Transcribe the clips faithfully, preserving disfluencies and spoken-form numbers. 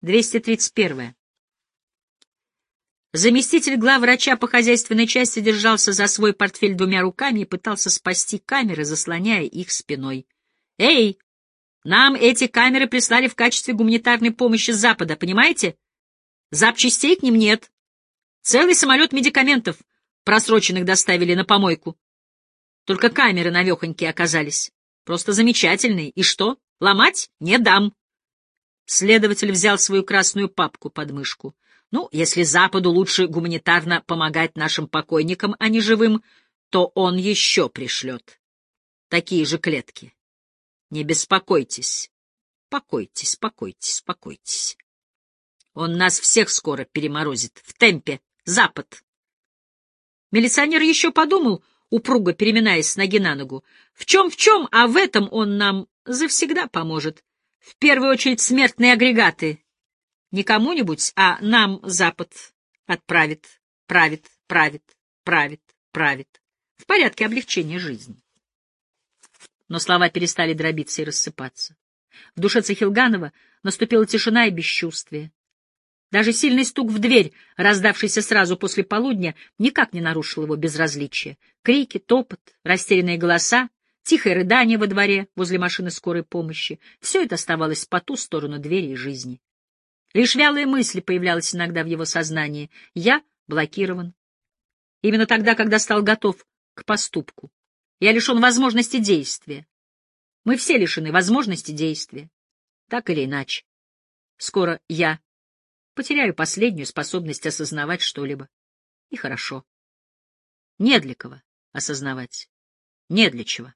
двести тридцать первое. Заместитель главврача по хозяйственной части держался за свой портфель двумя руками и пытался спасти камеры, заслоняя их спиной. «Эй, нам эти камеры прислали в качестве гуманитарной помощи с Запада, понимаете? Запчастей к ним нет. Целый самолет медикаментов просроченных доставили на помойку. Только камеры навехонькие оказались. Просто замечательные. И что, ломать? Не дам». Следователь взял свою красную папку под мышку. Ну, если Западу лучше гуманитарно помогать нашим покойникам, а не живым, то он еще пришлет. Такие же клетки. Не беспокойтесь. Покойтесь, покойтесь, покойтесь. Он нас всех скоро переморозит. В темпе. Запад. Милиционер еще подумал, упруго переминаясь с ноги на ногу. В чем-в чем, а в этом он нам завсегда поможет. В первую очередь смертные агрегаты. Не кому-нибудь, а нам Запад отправит, правит, правит, правит, правит. В порядке облегчения жизни. Но слова перестали дробиться и рассыпаться. В душе Цихилганова наступила тишина и бесчувствие. Даже сильный стук в дверь, раздавшийся сразу после полудня, никак не нарушил его безразличия. Крики, топот, растерянные голоса, тихое рыдание во дворе возле машины скорой помощи — все это оставалось по ту сторону двери и жизни. Лишь вялая мысль появлялась иногда в его сознании. Я блокирован. Именно тогда, когда стал готов к поступку. Я лишен возможности действия. Мы все лишены возможности действия. Так или иначе. Скоро я потеряю последнюю способность осознавать что-либо. И хорошо. Не для кого осознавать. Не для чего.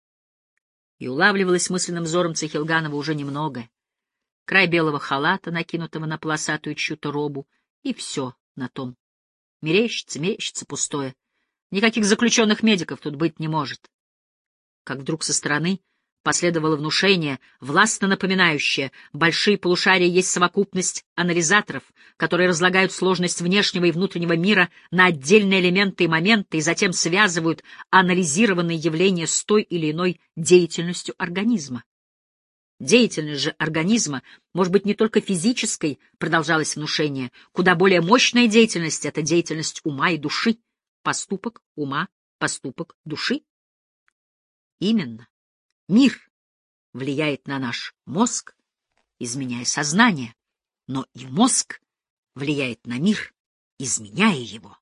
И улавливалось мысленным взором Цихилганова уже немного. Край белого халата, накинутого на полосатую чью-то робу, и все на том. Мерещится, мерещится пустое. Никаких заключенных медиков тут быть не может. Как вдруг со стороны последовало внушение, властно напоминающее: большие полушария есть совокупность анализаторов, которые разлагают сложность внешнего и внутреннего мира на отдельные элементы и моменты и затем связывают анализированные явления с той или иной деятельностью организма. Деятельность же организма может быть не только физической, продолжалось внушение, куда более мощная деятельность — это деятельность ума и души. Поступок ума, поступок души. Именно. Мир влияет на наш мозг, изменяя сознание, но и мозг влияет на мир, изменяя его.